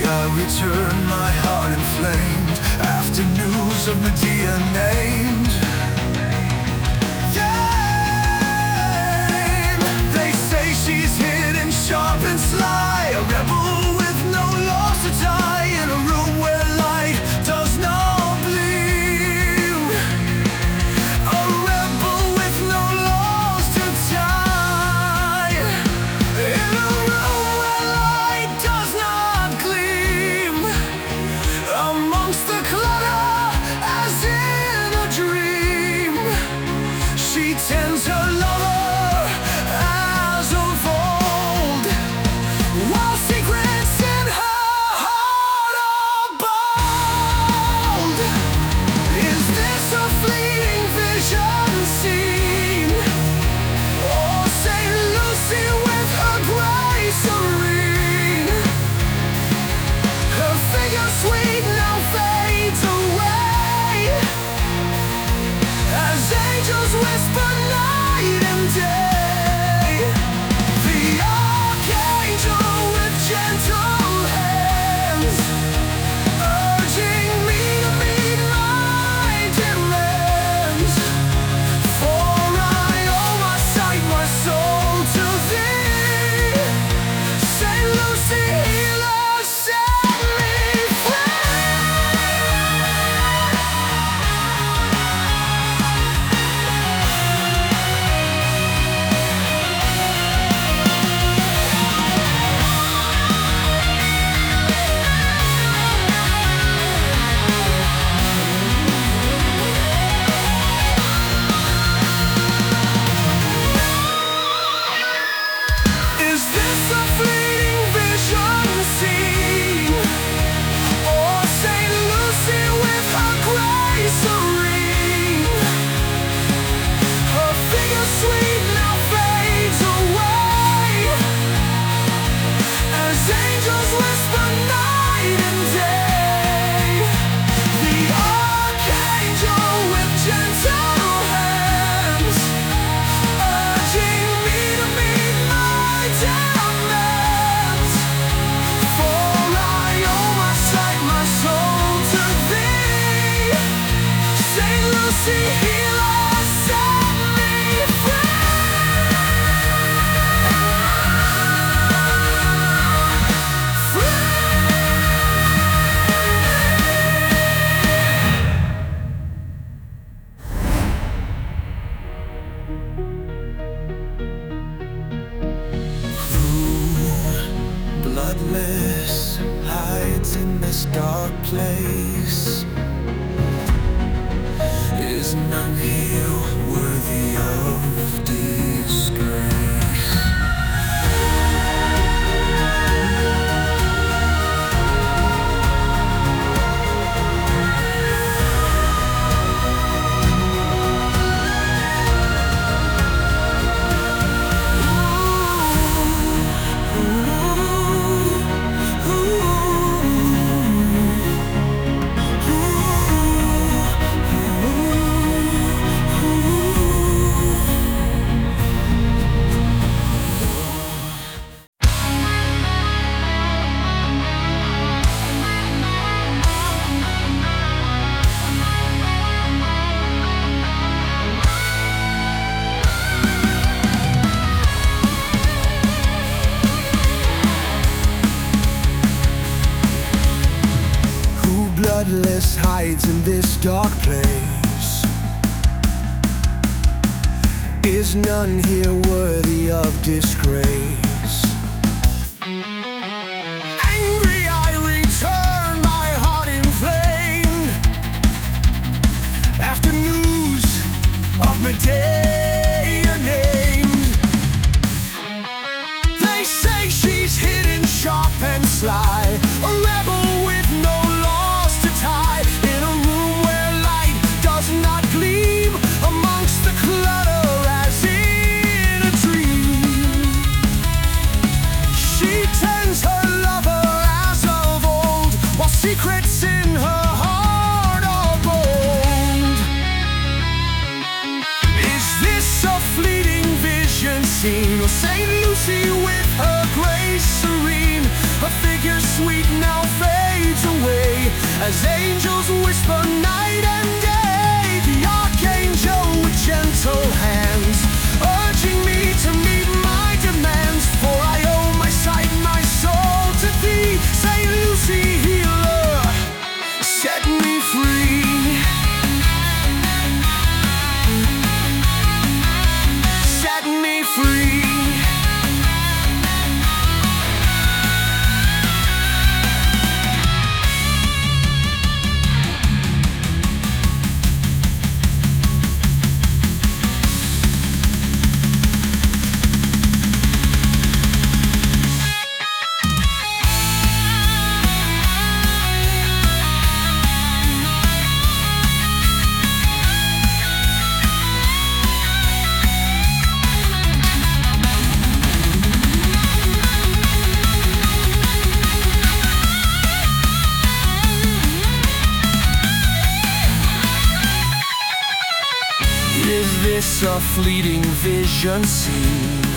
I return, my heart inflamed, after news of Medea named. They say she's hidden, sharp and sly, a rebel with no laws to tie, in a room where light does not gleam. A rebel with no laws to tie, in a room where light does not gleam. Amongst the clutter, as in a dream, she tends her lover as of old, while secrets in her heart are bold. Is this a fleeting vision seen, or St. Lucy with her grace serene? Her figure sweet now fades away, as angels whisper night and day. The archangel with gentle hands, urging me to meet my demands. For I owe my sight, my soul to thee. St. Lucy, healer, set me Is this a fleeting vision seen, or St. Lucy with her grace serene? Her figure sweet now fades away, as angels whisper night and day. The archangel with gentle hands, urging me to meet my demands. For I owe my sight, my soul to thee. St. Lucy, healer, set me bloodless hides in this dark place. Is none here worthy of disgrace? Bloodless hides in this dark place. Is none here worthy of disgrace? Angry I return, my heart inflamed, after news of Medea named. They say she's hidden, sharp and sly, a rebel with no laws to tie, in a room where light does not gleam, amongst the clutter as in a dream. as angels whisper night and day. The archangel with gentle hands, urging me to meet my demands. For I owe my sight, my soul to thee. Saint Lucy, healer, set me free. Set me free. Is this a fleeting vision seen